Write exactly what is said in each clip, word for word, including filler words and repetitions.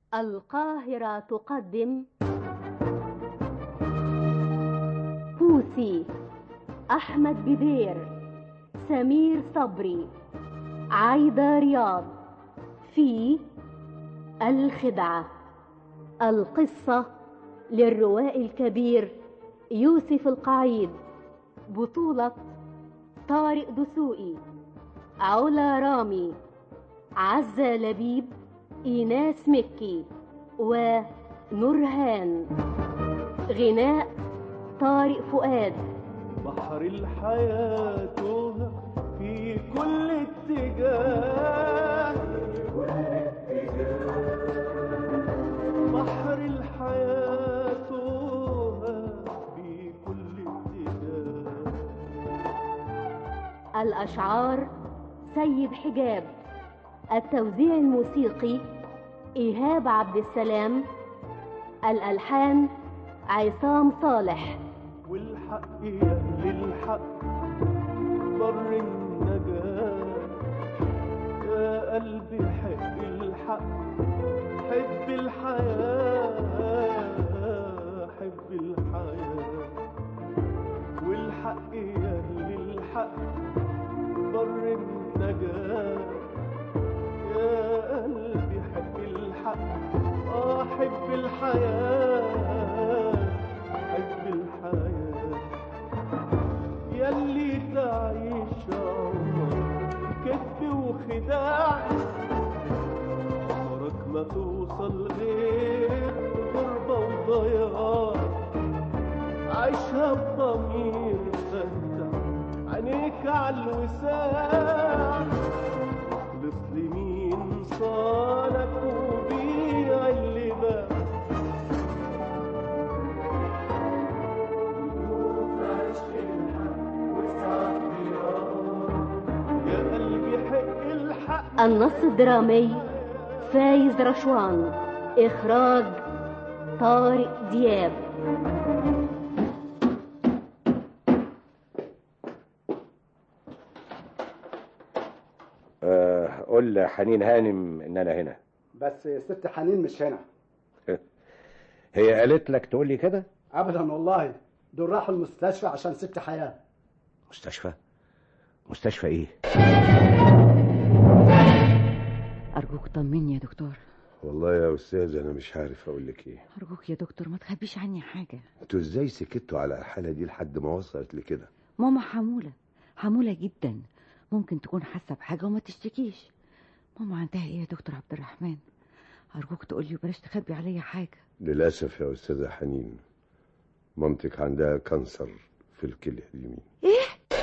القاهرة تقدم بوسي، أحمد بدير، سمير صبري، عايدة رياض في الخدعة. القصة للروائي الكبير يوسف القعيد، بطولة طارق دسوقي، علا رامي، عزة لبيب، إيناس مكي ونورهان. غناء طارق فؤاد. بحر الحياة توه في كل اتجاه، بحر الحياة توه في كل اتجاه. الأشعار سيد حجاب، التوزيع الموسيقي إيهاب عبد السلام، الألحان عصام صالح. والحق يا للحق بر النجاة، يا قلبي حب الحق، حب الحياة، حب الحياة. والحق يا للحق بر النجاة، يا قلبي حب الحق، آه حب الحياة، حب الحياة. ياللي تعيش عمرك كذب وخداع، عمرك ما توصل غير غربة وضياع. عيشها بضمير فتح عينيك عالوساع، اخلص لمين صالك وبيع اللي باع. يا قلبي حق الحق. النص الدرامي فايز رشوان، إخراج طارق دياب. أه قول لحنين هانم ان انا هنا. بس ست حنين مش هنا. هي قالت لك تقول لي كده؟ ابدا والله، دول راحوا المستشفى عشان ست حياة. مستشفى؟ مستشفى ايه؟ أرجوك طمني يا دكتور. والله يا أستاذ أنا مش عارف أقول لك إيه. أرجوك يا دكتور ما تخبيش عني حاجة. أنتوا إزاي سكتوا على الحالة دي لحد ما وصلت لكده؟ ماما حمولة حمولة جدا، ممكن تكون حاسة بحاجة وما تشتكيش. ماما عندها إيه يا دكتور عبد الرحمن؟ أرجوك تقولي وبلاش تخبي عليا حاجة. للأسف يا أستاذة حنين، مامتك عندها كانسر في الكلى اليمين. إيه؟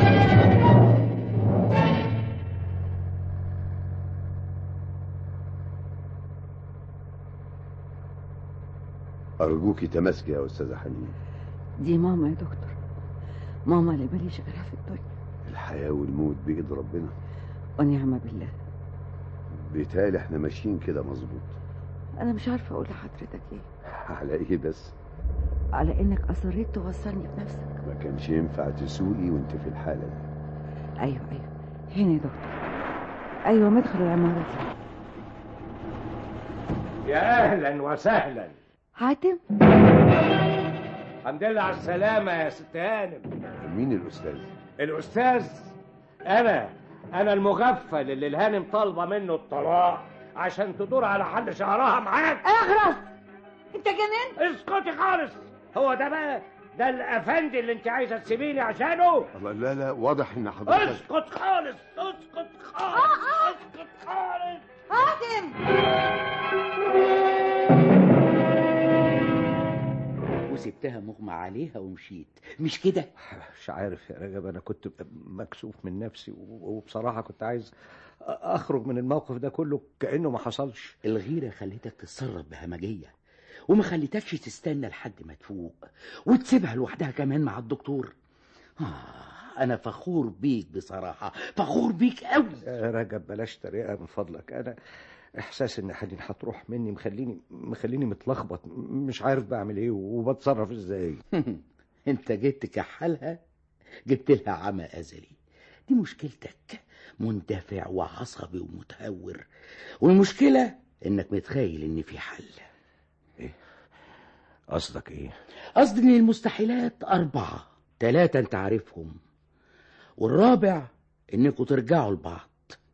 أرجوكي تماسكي يا أستاذة حنين. دي ماما يا دكتور، ماما اللي ماليش غيرها في الدنيا. الحياة والموت بإيد ربنا ونعم بالله. بيتهيألي احنا ماشيين كده مظبوط. أنا مش عارفة أقول لحضرتك إيه. على إيه بس؟ على إنك أصريت توصلني بنفسك. ما كانش ينفع تسوقي وانت في الحالة دي. أيوة أيوة هنا يا دكتور. أيوة مدخل العمارة دي. يا اهلا وسهلا. حاتم، الحمد لله على السلامة يا ست هانم. مين الأستاذ؟ الأستاذ أنا أنا المغفل اللي الهانم طالبة منه الطلاق عشان تدور على حل شعرها معاك. اخرس، انت جننت. اسكتي خالص. هو ده بقى ده الأفندي اللي انت عايزة تسيبيني عشانه؟ الله لا لا، واضح إن حضرتك. اسكت خالص، اسكت خالص، اسكت خالص. حاتم، وسبتها مغمى عليها ومشيت، مش كده؟ مش عارف يا رجب، انا كنت مكسوف من نفسي وبصراحة كنت عايز اخرج من الموقف ده كله كأنه ما حصلش. الغيرة خليتك تتصرف بهمجية وما خليتكش تستنى لحد ما تفوق وتسيبها لوحدها كمان مع الدكتور. آه انا فخور بيك بصراحة، فخور بيك قوي. يا رجب بلاش تريقة من فضلك. انا احساس ان حنين هتروح مني مخليني مخليني متلخبط، مش عارف بعمل ايه وبتصرف ازاي. انت جيت تكحلها، جبت لها عمى ازلي. دي مشكلتك، مندفع وعصبي ومتهور، والمشكلة انك متخيل ان في حل. ايه قصدك؟ ايه قصدي ان المستحيلات اربعة، ثلاثة انت عارفهم، والرابع انكم ترجعوا لبعض.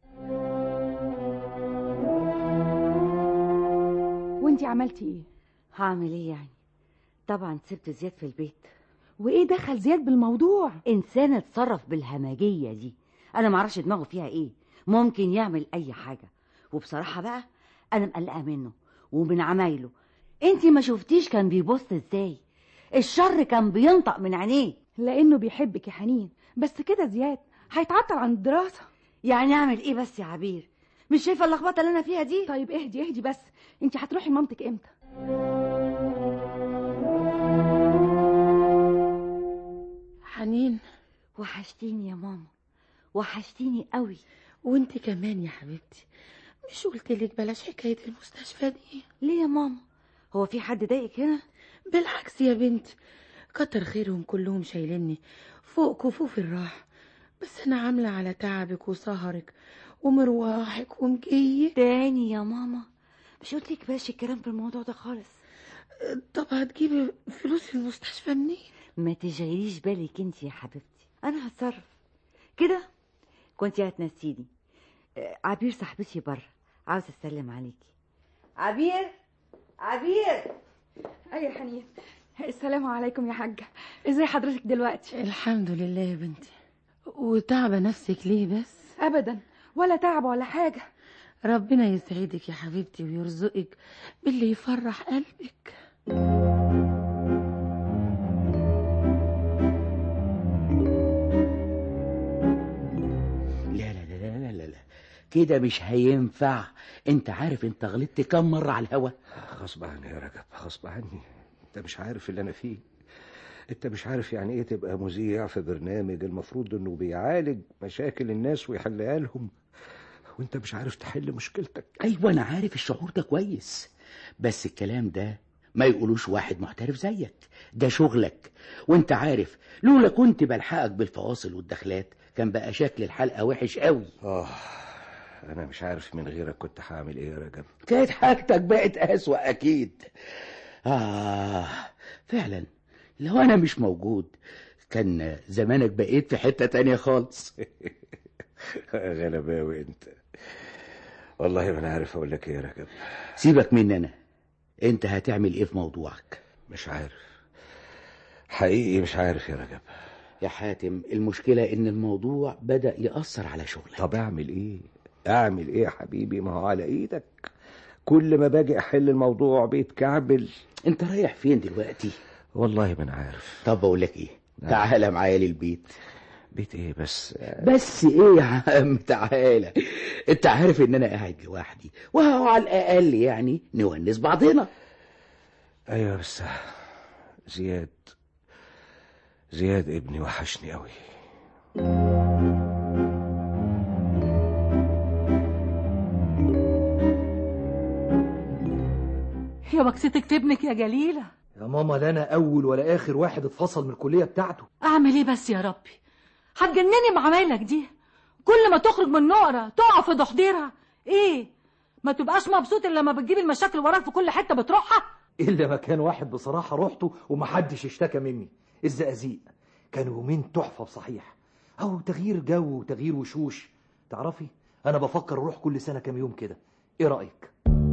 وانتي عملتي ايه؟ هعمل ايه يعني؟ طبعا سبت زياد في البيت. وايه دخل زياد بالموضوع؟ انسان اتصرف بالهمجيه دي، انا معرفش دماغه فيها ايه، ممكن يعمل اي حاجه. وبصراحه بقى انا مقلقه منه ومن عمايله. انتي ما شفتيش كان بيبص ازاي؟ الشر كان بينطق من عينيه. لانه بيحبك يا حنين، بس كده زياد هيتعطل عن الدراسه. يعني اعمل ايه بس يا عبير؟ مش شايفه اللخبطه اللي انا فيها دي؟ طيب اهدي اهدي بس. انتي هتروحي لمامتك امتى؟ حنين، وحشتيني يا ماما، وحشتيني قوي. وانت كمان يا حبيبتي. مش قلتلك بلاش حكاية المستشفى دي؟ ليه يا ماما؟ هو في حد ضايقك هنا؟ بالعكس يا بنتي، كتر خيرهم كلهم شايليني فوق كفوف الراحة، بس انا عاملة على تعبك وسهرك ومرواحك ومجيك تاني يا ماما. مش قلتلك بلاش الكلام في الموضوع ده خالص؟ طب هتجيبي فلوس المستشفى منين؟ ما تشغليش بالك انت يا حبيبتي، انا هتصرف. كده كنت هتنسيني. عبير صاحبتي بره عاوزه اسلم عليكي. عبير، عبير. اي يا حنين، السلام عليكم يا حاجه. ازاي حضرتك دلوقتي؟ الحمد لله يا بنتي. وتعبه نفسك ليه بس؟ ابدا، ولا تعب ولا حاجه. ربنا يسعدك يا حبيبتي ويرزقك باللي يفرح قلبك. لا لا لا لا لا لا كده مش هينفع. انت عارف انت غلطت كم مرة على الهوا؟ غصب عني يا رجب، غصب عني. انت مش عارف اللي انا فيه. انت مش عارف يعني ايه تبقى مذيع في برنامج المفروض انه بيعالج مشاكل الناس ويحلها لهم، وانت مش عارف تحل مشكلتك. ايوه انا عارف الشعور ده كويس، بس الكلام ده ما يقولوش واحد محترف زيك. ده شغلك، وانت عارف لولا كنت بلحقك بالفواصل والدخلات كان بقى شكل الحلقة وحش قوي. اه انا مش عارف من غيرك كنت هعمل ايه يا رجب. كانت حاجتك بقت اسوأ اكيد. اه فعلا لو انا مش موجود كان زمانك بقيت في حتة تانية خالص. غلباوي انت والله. ما انا عارف اقول لك ايه يا رجب. سيبك مني انا، انت هتعمل ايه في موضوعك؟ مش عارف حقيقي، مش عارف يا رجب. يا حاتم المشكلة ان الموضوع بدأ يأثر على شغلك. طب اعمل ايه؟ اعمل ايه يا حبيبي؟ ما هو على ايدك. كل ما باجي احل الموضوع بيتكعبل. انت رايح فين دلوقتي؟ والله ما انا عارف. طب بقول لك ايه، تعالى معايا للبيت. بيت ايه بس؟ بس ايه يا عم تعالى. انت عارف ان انا قاعد لوحدي وهو على الاقل يعني نونس بعضنا. ايوه بس زياد زياد ابني وحشني قوي. يا بكستك تبنك يا جليلة. يا ماما لا انا اول ولا اخر واحد اتفصل من الكلية بتاعته. اعمل ايه بس يا ربي؟ هتجنني بعمايلك دي، كل ما تخرج من نقرة تقع في ضحضيرها. ايه ما تبقاش مبسوط الا لما بتجيب المشاكل وراك في كل حتة بتروحها؟ الا مكان واحد بصراحة روحته ومحدش اشتكى مني، الزقازيق. كانوا يومين تحفة بصحيح، او تغيير جو وتغيير وشوش. تعرفي انا بفكر اروح كل سنة كام يوم كده، ايه رأيك؟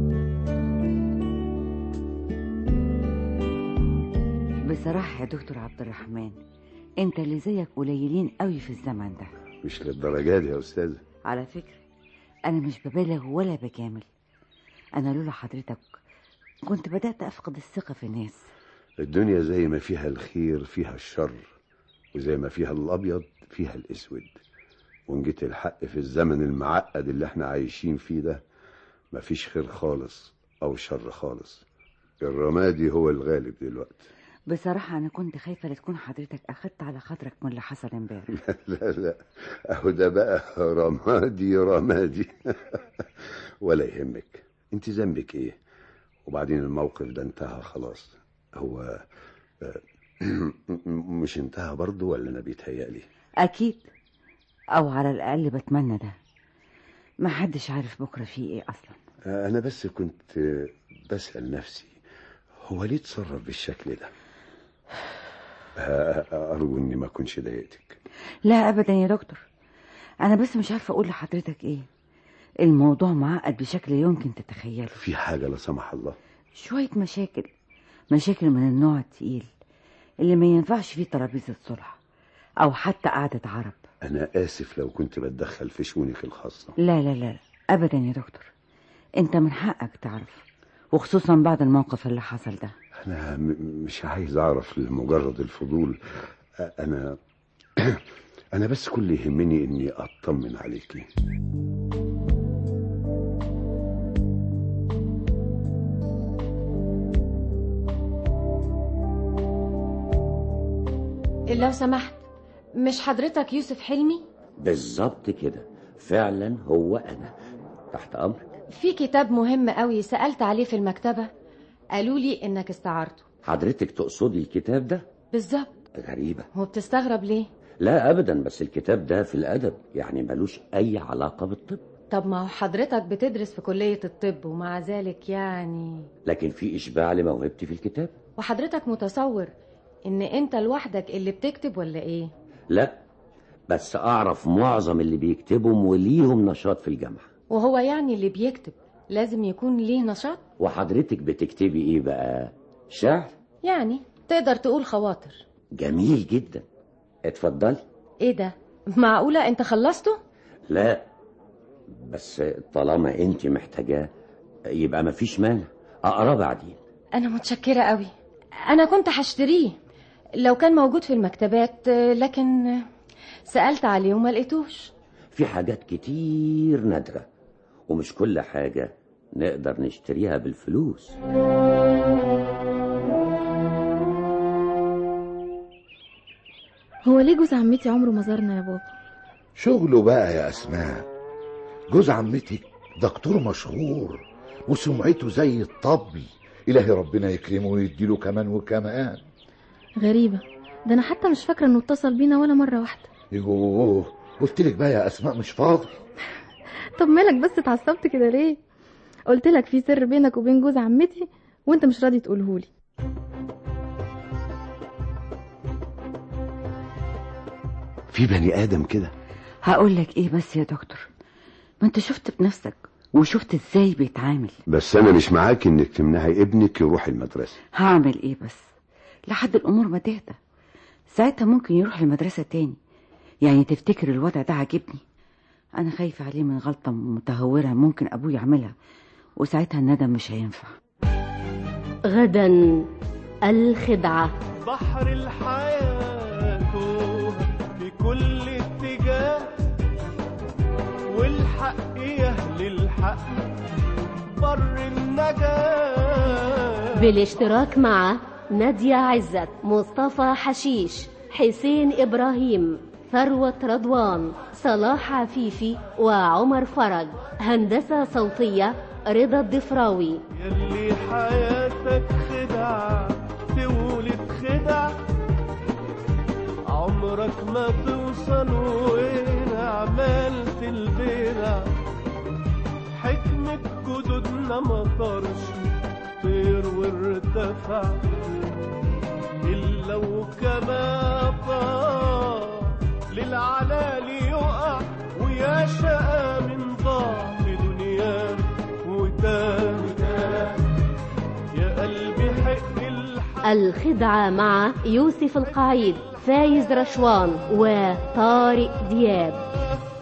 بصراحة يا دكتور عبد الرحمن انت اللي زيك قليلين قوي في الزمن ده. مش للدرجات دي يا أستاذة. على فكرة انا مش ببالغ ولا بجامل. انا لولا حضرتك كنت بدأت افقد الثقة في الناس. الدنيا زي ما فيها الخير فيها الشر، وزي ما فيها الابيض فيها الاسود. ونجيت الحق في الزمن المعقد اللي احنا عايشين فيه ده مفيش خير خالص او شر خالص. الرمادي هو الغالب دلوقتي. بصراحة أنا كنت خايفة لتكون حضرتك أخدت على خاطرك من اللي حصل امبارح. لا لا لا أهو ده بقى رمادي رمادي. ولا يهمك، أنت ذنبك إيه؟ وبعدين الموقف ده انتهى خلاص. هو مش انتهى برضو ولا أنا بيتهيألي؟ أكيد، أو على الأقل بتمنى ده. ما حدش عارف بكرة فيه إيه أصلا. انا بس كنت بسأل نفسي هو ليه اتصرف بالشكل ده؟ ارجو اني ما اكونش ضايقتك. لا ابدا يا دكتور، انا بس مش عارفه اقول لحضرتك ايه. الموضوع معقد بشكل يمكن تتخيله. في حاجه لا سمح الله؟ شويه مشاكل مشاكل من النوع التقيل اللي ما ينفعش فيه ترابيزه صلح او حتى قعده عرب. انا اسف لو كنت بتدخل في شؤونك الخاصه. لا لا لا ابدا يا دكتور، انت من حقك تعرف، وخصوصا بعد الموقف اللي حصل ده. انا م- مش عايز اعرف لمجرد الفضول. انا انا بس كل يهمني اني اطمن عليكي. لو سمحت، مش حضرتك يوسف حلمي؟ بالظبط كده، فعلا هو انا. تحت امرك. في كتاب مهم قوي سألت عليه في المكتبة، قالوا لي انك استعارته. حضرتك تقصدي الكتاب ده؟ بالظبط. غريبة. هو بتستغرب ليه؟ لا ابدا، بس الكتاب ده في الادب، يعني ملوش اي علاقة بالطب. طب ما هو حضرتك بتدرس في كلية الطب ومع ذلك يعني. لكن في اشباع لموهبتي في الكتاب. وحضرتك متصور ان انت لوحدك اللي بتكتب ولا ايه؟ لا، بس اعرف معظم اللي بيكتبهم وليهم نشاط في الجامعة. وهو يعني اللي بيكتب لازم يكون ليه نشاط؟ وحضرتك بتكتبي ايه بقى؟ شعر؟ يعني تقدر تقول خواطر. جميل جدا، اتفضلي. ايه ده؟ معقولة انت خلصته؟ لا، بس طالما انت محتاجاه يبقى مفيش مانع اقراه بعدين. انا متشكرة قوي، انا كنت هشتريه لو كان موجود في المكتبات، لكن سألت عليه وما لقيتوش. في حاجات كتير نادرة ومش كل حاجة نقدر نشتريها بالفلوس. هو ليه جوز عمتي عمره ما زارنا يا بابا؟ شغله بقى يا أسماء. جوز عمتك دكتور مشهور وسمعته زي الطبل، إلهي ربنا يكرمه ويديله كمان وكمان. غريبة، ده أنا حتى مش فاكرة إنه اتصل بينا ولا مرة واحدة. يوه، قلت لك بقى يا أسماء مش فاضي. طب مالك بس اتعصبت كده ليه؟ قلت لك في سر بينك وبين جوز عمتي وانت مش راضي تقولهولي. في بني آدم كده؟ هقول لك ايه بس يا دكتور، ما انت شفت بنفسك وشفت ازاي بيتعامل. بس انا مش معاك انك تمنعي ابنك يروح المدرسة. هعمل ايه بس لحد الامور ما تهدى، ساعتها ممكن يروح المدرسة تاني. يعني تفتكر الوضع ده عاجبني؟ انا خايفة عليه من غلطة متهورة ممكن ابوه يعملها، وساعتها الندم مش هينفع. غدا الخدعة. بحر الحياة في كل اتجاه، والحق يهل الحق بر النجاة. بالاشتراك مع نادية عزت، مصطفى حشيش، حسين إبراهيم، ثروة رضوان، صلاح عفيفي، وعمر فرج. هندسة صوتية رضا الضفراوي. يلي حياتك خدع تولد خدع، عمرك ما توصل وين عملت البدع. حكمة جدودنا ما طارش طير وارتفع، إلا وكما طار للعلالي يقع. ويا شقى من ضاع في دنياه وتاه، يا قلبي حق الحق. الخدعة مع يوسف القعيد، فايز رشوان، وطارق دياب.